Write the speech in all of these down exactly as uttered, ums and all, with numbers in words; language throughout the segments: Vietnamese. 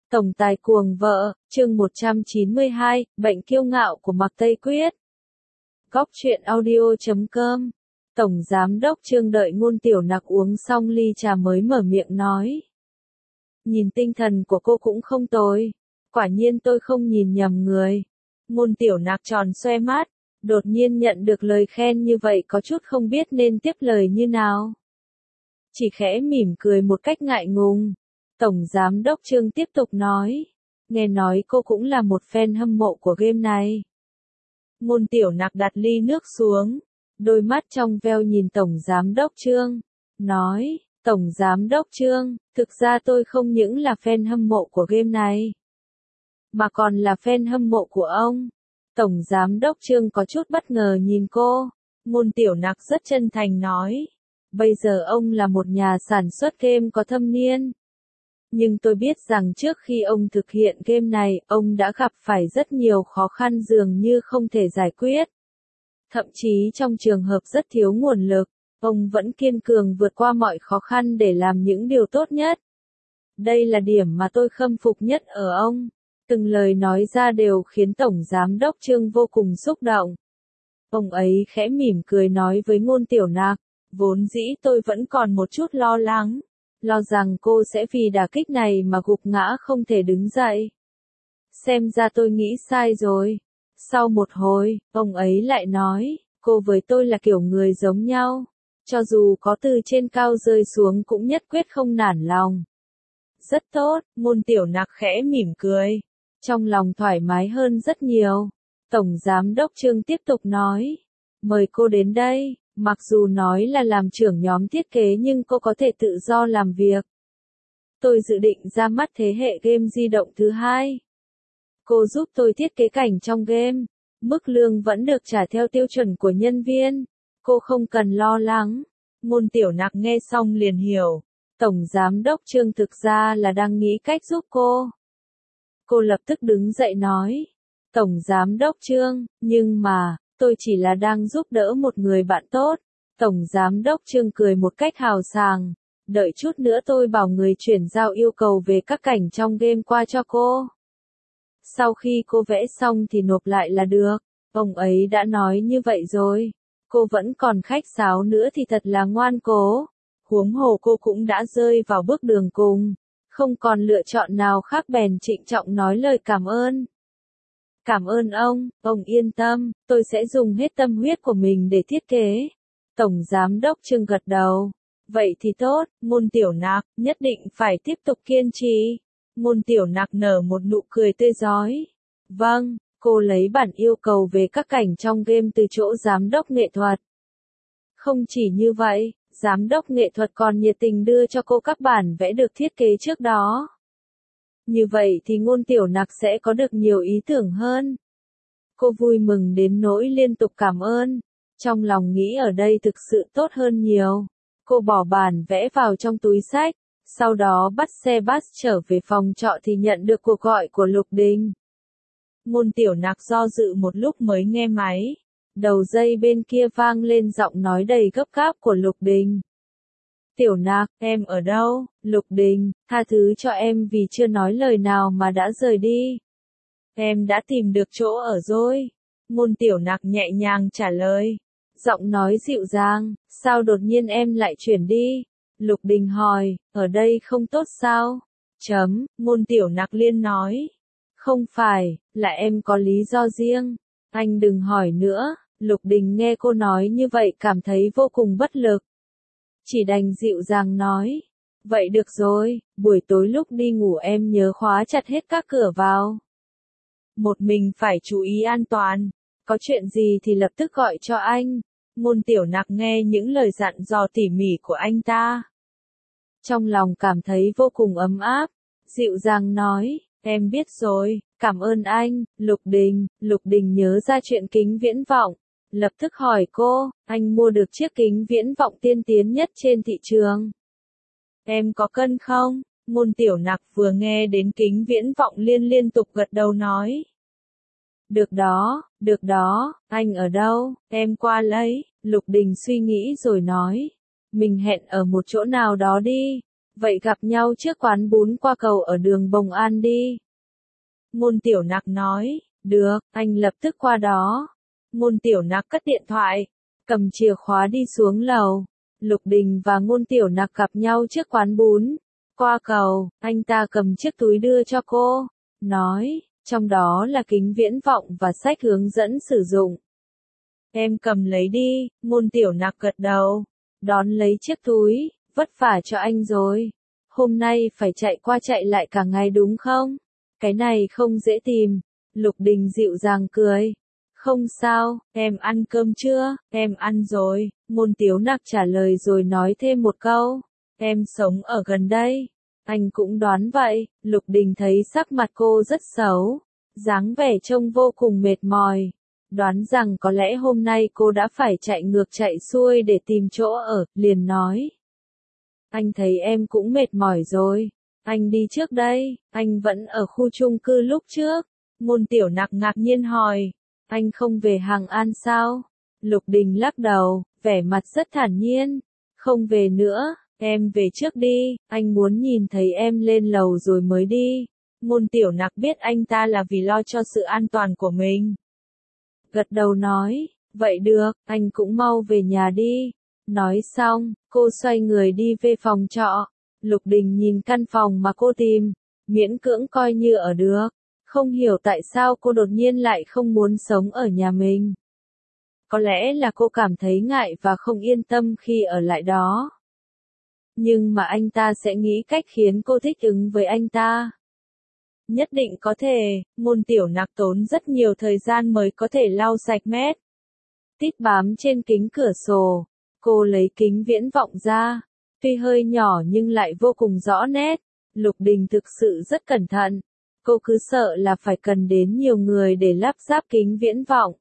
Tổng tài cuồng vợ, chương một trăm chín mươi hai, bệnh kiêu ngạo của Mạc Tây Quyết. Góc truyện audio chấm com. Tổng giám đốc Trương đợi Ngôn Tiểu Nặc uống xong ly trà mới mở miệng nói. Nhìn tinh thần của cô cũng không tồi. Quả nhiên tôi không nhìn nhầm người. Ngôn Tiểu Nặc tròn xoe mắt, đột nhiên nhận được lời khen như vậy có chút không biết nên tiếp lời như nào. Chỉ khẽ mỉm cười một cách ngại ngùng. Tổng giám đốc Trương tiếp tục nói. Nghe nói cô cũng là một fan hâm mộ của game này. Ngôn Tiểu Nặc đặt ly nước xuống. Đôi mắt trong veo nhìn Tổng giám đốc Trương. Nói, Tổng giám đốc Trương, thực ra tôi không những là fan hâm mộ của game này. Mà còn là fan hâm mộ của ông. Tổng giám đốc Trương có chút bất ngờ nhìn cô. Ngôn Tiểu Nặc rất chân thành nói. Bây giờ ông là một nhà sản xuất game có thâm niên. Nhưng tôi biết rằng trước khi ông thực hiện game này, ông đã gặp phải rất nhiều khó khăn dường như không thể giải quyết. Thậm chí trong trường hợp rất thiếu nguồn lực, ông vẫn kiên cường vượt qua mọi khó khăn để làm những điều tốt nhất. Đây là điểm mà tôi khâm phục nhất ở ông. Từng lời nói ra đều khiến Tổng Giám đốc Trương vô cùng xúc động. Ông ấy khẽ mỉm cười nói với Ngôn Tiểu Nặc, vốn dĩ tôi vẫn còn một chút lo lắng. Lo rằng cô sẽ vì đả kích này mà gục ngã không thể đứng dậy. Xem ra tôi nghĩ sai rồi. Sau một hồi, ông ấy lại nói, cô với tôi là kiểu người giống nhau. Cho dù có từ trên cao rơi xuống cũng nhất quyết không nản lòng. Rất tốt, Ngôn Tiểu Nặc khẽ mỉm cười. Trong lòng thoải mái hơn rất nhiều. Tổng Giám đốc Trương tiếp tục nói. Mời cô đến đây. Mặc dù nói là làm trưởng nhóm thiết kế nhưng cô có thể tự do làm việc. Tôi dự định ra mắt thế hệ game di động thứ hai. Cô giúp tôi thiết kế cảnh trong game. Mức lương vẫn được trả theo tiêu chuẩn của nhân viên. Cô không cần lo lắng. Ngôn Tiểu Nặc nghe xong liền hiểu. Tổng Giám đốc Trương thực ra là đang nghĩ cách giúp cô. Cô lập tức đứng dậy nói. Tổng Giám đốc Trương, nhưng mà... tôi chỉ là đang giúp đỡ một người bạn tốt. Tổng Giám đốc Trương cười một cách hào sảng. Đợi chút nữa tôi bảo người chuyển giao yêu cầu về các cảnh trong game qua cho cô. Sau khi cô vẽ xong thì nộp lại là được. Ông ấy đã nói như vậy rồi. Cô vẫn còn khách sáo nữa thì thật là ngoan cố. Huống hồ cô cũng đã rơi vào bước đường cùng. Không còn lựa chọn nào khác bèn trịnh trọng nói lời cảm ơn. Cảm ơn ông, ông yên tâm, tôi sẽ dùng hết tâm huyết của mình để thiết kế. Tổng Giám đốc Trương gật đầu. Vậy thì tốt, Ngôn Tiểu Nặc, nhất định phải tiếp tục kiên trì. Ngôn Tiểu Nặc nở một nụ cười tươi rói. Vâng, cô lấy bản yêu cầu về các cảnh trong game từ chỗ Giám đốc nghệ thuật. Không chỉ như vậy, Giám đốc nghệ thuật còn nhiệt tình đưa cho cô các bản vẽ được thiết kế trước đó. Như vậy thì Ngôn Tiểu Nặc sẽ có được nhiều ý tưởng hơn. Cô vui mừng đến nỗi liên tục cảm ơn. Trong lòng nghĩ ở đây thực sự tốt hơn nhiều. Cô bỏ bản vẽ vào trong túi xách. Sau đó bắt xe bus trở về phòng trọ thì nhận được cuộc gọi của Lục Đình. Ngôn Tiểu Nặc do dự một lúc mới nghe máy. Đầu dây bên kia vang lên giọng nói đầy gấp gáp của Lục Đình. Tiểu Nặc, em ở đâu? Lục Đình, tha thứ cho em vì chưa nói lời nào mà đã rời đi. Em đã tìm được chỗ ở rồi. Ngôn Tiểu Nặc nhẹ nhàng trả lời. Giọng nói dịu dàng, sao đột nhiên em lại chuyển đi? Lục Đình hỏi, ở đây không tốt sao? Chấm, Ngôn Tiểu Nặc liên nói. Không phải, là em có lý do riêng. Anh đừng hỏi nữa. Lục Đình nghe cô nói như vậy cảm thấy vô cùng bất lực. Chỉ đành dịu dàng nói. Vậy được rồi, buổi tối lúc đi ngủ em nhớ khóa chặt hết các cửa vào. Một mình phải chú ý an toàn. Có chuyện gì thì lập tức gọi cho anh. Ngôn Tiểu Nặc nghe những lời dặn dò tỉ mỉ của anh ta. Trong lòng cảm thấy vô cùng ấm áp. Dịu dàng nói, em biết rồi, cảm ơn anh. Lục Đình, Lục Đình nhớ ra chuyện kính viễn vọng. Lập tức hỏi cô, anh mua được chiếc kính viễn vọng tiên tiến nhất trên thị trường. Em có cân không? Ngôn Tiểu Nặc vừa nghe đến kính viễn vọng liên liên tục gật đầu nói. Được đó, được đó, anh ở đâu, em qua lấy. Lục Đình suy nghĩ rồi nói. Mình hẹn ở một chỗ nào đó đi. Vậy gặp nhau trước quán bún qua cầu ở đường Bồng An đi. Ngôn Tiểu Nặc nói, được, anh lập tức qua đó. Ngôn Tiểu Nặc cất điện thoại, cầm chìa khóa đi xuống lầu. Lục Đình và Ngôn Tiểu Nặc gặp nhau trước quán bún. Qua cầu, anh ta cầm chiếc túi đưa cho cô, nói, trong đó là kính viễn vọng và sách hướng dẫn sử dụng. Em cầm lấy đi, Ngôn Tiểu Nặc gật đầu, đón lấy chiếc túi, vất vả cho anh rồi. Hôm nay phải chạy qua chạy lại cả ngày đúng không? Cái này không dễ tìm. Lục Đình dịu dàng cười. Không sao, em ăn cơm chưa? Em ăn rồi, Ngôn Tiểu Nặc trả lời rồi nói thêm một câu. Em sống ở gần đây. Anh cũng đoán vậy, Lục Đình thấy sắc mặt cô rất xấu, dáng vẻ trông vô cùng mệt mỏi. Đoán rằng có lẽ hôm nay cô đã phải chạy ngược chạy xuôi để tìm chỗ ở, liền nói. Anh thấy em cũng mệt mỏi rồi. Anh đi trước đây, anh vẫn ở khu chung cư lúc trước. Ngôn Tiểu Nặc ngạc nhiên hỏi, anh không về Hàng An sao? Lục Đình lắc đầu, vẻ mặt rất thản nhiên. Không về nữa, em về trước đi, anh muốn nhìn thấy em lên lầu rồi mới đi. Ngôn Tiểu Nặc biết anh ta là vì lo cho sự an toàn của mình. Gật đầu nói, vậy được, anh cũng mau về nhà đi. Nói xong, cô xoay người đi về phòng trọ. Lục Đình nhìn căn phòng mà cô tìm, miễn cưỡng coi như ở được. Không hiểu tại sao cô đột nhiên lại không muốn sống ở nhà mình. Có lẽ là cô cảm thấy ngại và không yên tâm khi ở lại đó. Nhưng mà anh ta sẽ nghĩ cách khiến cô thích ứng với anh ta. Nhất định có thể, Ngôn Tiểu Nặc tốn rất nhiều thời gian mới có thể lau sạch mét. Tít bám trên kính cửa sổ. Cô lấy kính viễn vọng ra. Tuy hơi nhỏ nhưng lại vô cùng rõ nét. Lục Đình thực sự rất cẩn thận. Cô cứ sợ là phải cần đến nhiều người để lắp ráp kính viễn vọng.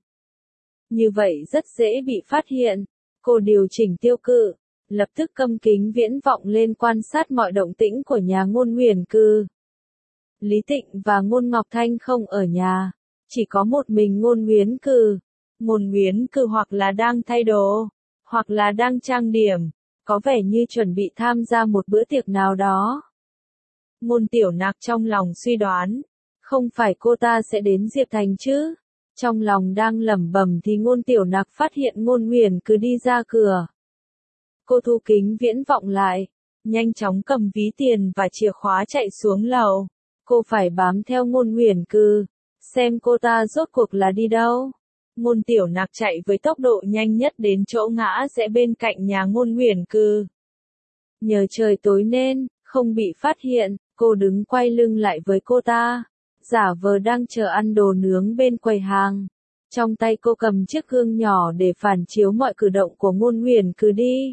Như vậy rất dễ bị phát hiện. Cô điều chỉnh tiêu cự, lập tức cầm kính viễn vọng lên quan sát mọi động tĩnh của nhà Ngôn Nguyền Cư. Lý Tịnh và Ngôn Ngọc Thanh không ở nhà, chỉ có một mình Ngôn Nguyền Cư. Ngôn Nguyền Cư hoặc là đang thay đồ, hoặc là đang trang điểm, có vẻ như chuẩn bị tham gia một bữa tiệc nào đó. Ngôn Tiểu Nặc trong lòng suy đoán, không phải cô ta sẽ đến Diệp Thành chứ? Trong lòng đang lẩm bẩm thì Ngôn Tiểu Nặc phát hiện Ngôn Nguyền Cư đi ra cửa. Cô thu kính viễn vọng lại, nhanh chóng cầm ví tiền và chìa khóa chạy xuống lầu. Cô phải bám theo Ngôn Nguyền Cư, xem cô ta rốt cuộc là đi đâu. Ngôn Tiểu Nặc chạy với tốc độ nhanh nhất đến chỗ ngã rẽ bên cạnh nhà Ngôn Nguyền Cư. Nhờ trời tối nên, không bị phát hiện, cô đứng quay lưng lại với cô ta, giả vờ đang chờ ăn đồ nướng bên quầy hàng. Trong tay cô cầm chiếc gương nhỏ để phản chiếu mọi cử động của Ngôn Nguyền Cư đi.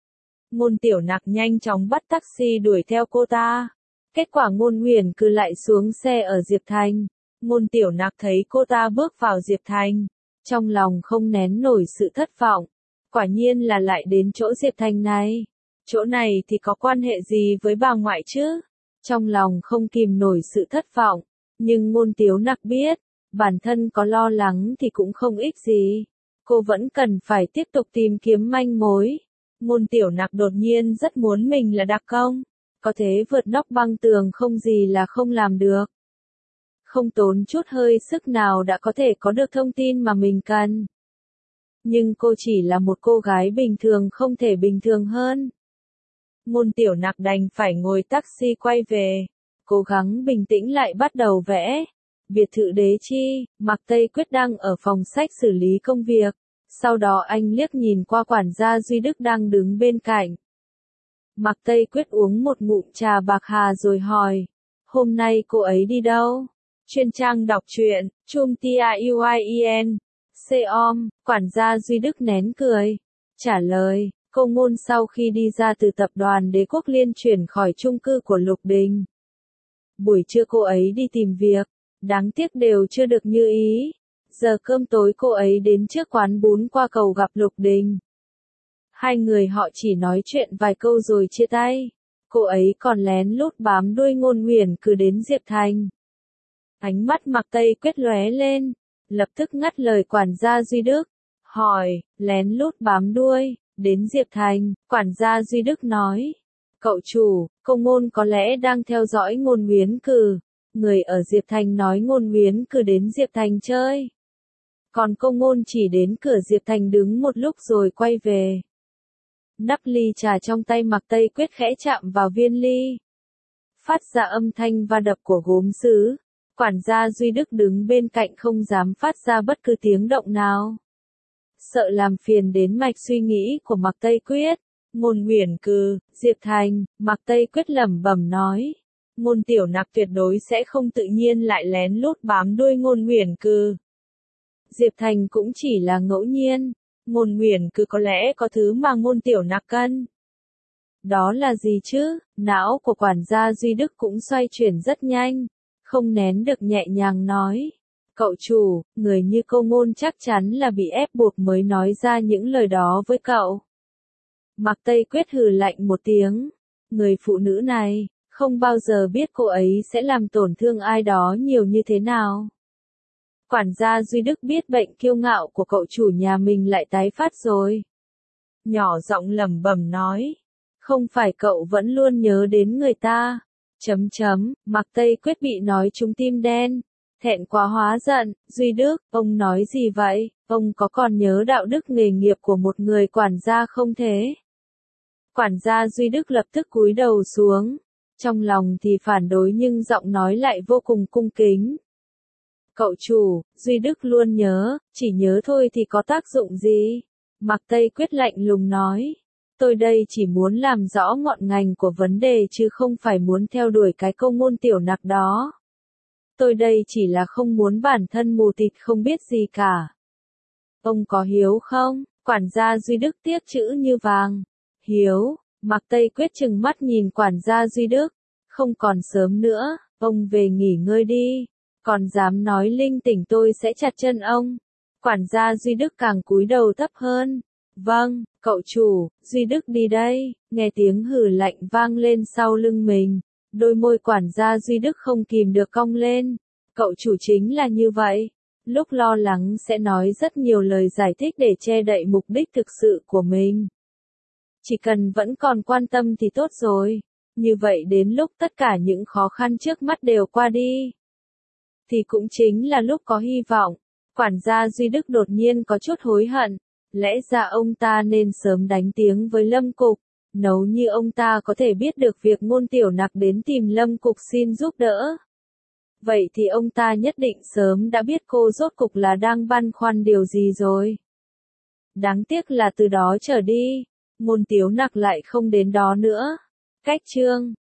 Ngôn Tiểu Nặc nhanh chóng bắt taxi đuổi theo cô ta. Kết quả Ngôn Nguyền Cư lại xuống xe ở Diệp Thành. Ngôn Tiểu Nặc thấy cô ta bước vào Diệp Thành, trong lòng không nén nổi sự thất vọng. Quả nhiên là lại đến chỗ Diệp Thành này. Chỗ này thì có quan hệ gì với bà ngoại chứ? Trong lòng không kìm nổi sự thất vọng. Nhưng Ngôn Tiểu Nặc biết, bản thân có lo lắng thì cũng không ích gì. Cô vẫn cần phải tiếp tục tìm kiếm manh mối. Ngôn Tiểu Nặc đột nhiên rất muốn mình là đặc công. Có thể vượt nóc băng tường không gì là không làm được. Không tốn chút hơi sức nào đã có thể có được thông tin mà mình cần. Nhưng cô chỉ là một cô gái bình thường không thể bình thường hơn. Ngôn Tiểu Nặc đành phải ngồi taxi quay về. Cố gắng bình tĩnh lại bắt đầu vẽ. Biệt thự Đế Chi, Mạc Tây Quyết đang ở phòng sách xử lý công việc. Sau đó anh liếc nhìn qua quản gia Duy Đức đang đứng bên cạnh. Mạc Tây Quyết uống một ngụm trà bạc hà rồi hỏi. Hôm nay cô ấy đi đâu? Chuyên trang đọc truyện, Chum Tien, Seom, quản gia Duy Đức nén cười. Trả lời, cô Ngôn sau khi đi ra từ tập đoàn Đế Quốc Liên chuyển khỏi chung cư của Lục Đình. Buổi trưa cô ấy đi tìm việc, đáng tiếc đều chưa được như ý. Giờ cơm tối cô ấy đến trước quán bún qua cầu gặp Lục Đình. Hai người họ chỉ nói chuyện vài câu rồi chia tay. Cô ấy còn lén lút bám đuôi Ngôn Nguyền Cư đến Diệp Thành. Ánh mắt Mạc Tây Quyết lóe lên, lập tức ngắt lời quản gia Duy Đức. Hỏi, lén lút bám đuôi, đến Diệp Thành, quản gia Duy Đức nói. Cậu chủ, cô Ngôn có lẽ đang theo dõi Ngôn Uyến Cừ. Người ở Diệp Thành nói Ngôn Uyến Cừ đến Diệp Thành chơi. Còn cô Ngôn chỉ đến cửa Diệp Thành đứng một lúc rồi quay về. Nắp ly trà trong tay Mạc Tây Quyết khẽ chạm vào viên ly. Phát ra âm thanh va đập của gốm sứ. Quản gia Duy Đức đứng bên cạnh không dám phát ra bất cứ tiếng động nào. Sợ làm phiền đến mạch suy nghĩ của Mạc Tây Quyết. Ngôn Uyển Cừ, Diệp Thành, Mạc Tây Quyết lẩm bẩm nói. Ngôn Tiểu Nặc tuyệt đối sẽ không tự nhiên lại lén lút bám đuôi Ngôn Uyển Cừ. Diệp Thành cũng chỉ là ngẫu nhiên. Ngôn Uyển Cừ có lẽ có thứ mà Ngôn Tiểu Nặc cần. Đó là gì chứ? Não của quản gia Duy Đức cũng xoay chuyển rất nhanh. Không nén được nhẹ nhàng nói. Cậu chủ, người như cô Ngôn chắc chắn là bị ép buộc mới nói ra những lời đó với cậu. Mạc Tây Quyết hừ lạnh một tiếng. Người phụ nữ này, không bao giờ biết cô ấy sẽ làm tổn thương ai đó nhiều như thế nào. Quản gia Duy Đức biết bệnh kiêu ngạo của cậu chủ nhà mình lại tái phát rồi. Nhỏ giọng lẩm bẩm nói. Không phải cậu vẫn luôn nhớ đến người ta. Chấm chấm, Mạc Tây Quyết bị nói trúng tim đen. Thẹn quá hóa giận, Duy Đức, ông nói gì vậy? Ông có còn nhớ đạo đức nghề nghiệp của một người quản gia không thế? Quản gia Duy Đức lập tức cúi đầu xuống. Trong lòng thì phản đối nhưng giọng nói lại vô cùng cung kính. Cậu chủ, Duy Đức luôn nhớ, chỉ nhớ thôi thì có tác dụng gì? Mạc Tây Quyết lạnh lùng nói. Tôi đây chỉ muốn làm rõ ngọn ngành của vấn đề chứ không phải muốn theo đuổi cái câu Ngôn Tiểu Nặc đó. Tôi đây chỉ là không muốn bản thân mù tịt không biết gì cả. Ông có hiếu không? Quản gia Duy Đức tiếc chữ như vàng. Hiếu, Mạc Tây Quyết trừng mắt nhìn quản gia Duy Đức. Không còn sớm nữa, ông về nghỉ ngơi đi. Còn dám nói linh tỉnh tôi sẽ chặt chân ông. Quản gia Duy Đức càng cúi đầu thấp hơn. Vâng, cậu chủ, Duy Đức đi đây. Nghe tiếng hừ lạnh vang lên sau lưng mình. Đôi môi quản gia Duy Đức không kìm được cong lên. Cậu chủ chính là như vậy. Lúc lo lắng sẽ nói rất nhiều lời giải thích để che đậy mục đích thực sự của mình. Chỉ cần vẫn còn quan tâm thì tốt rồi. Như vậy đến lúc tất cả những khó khăn trước mắt đều qua đi. Thì cũng chính là lúc có hy vọng. Quản gia Duy Đức đột nhiên có chút hối hận. Lẽ ra ông ta nên sớm đánh tiếng với Lâm Cục. Nếu như ông ta có thể biết được việc Ngôn Tiểu Nặc đến tìm Lâm Cục xin giúp đỡ. Vậy thì ông ta nhất định sớm đã biết cô rốt cục là đang băn khoăn điều gì rồi. Đáng tiếc là từ đó trở đi, Ngôn Tiểu Nặc lại không đến đó nữa. Cách chương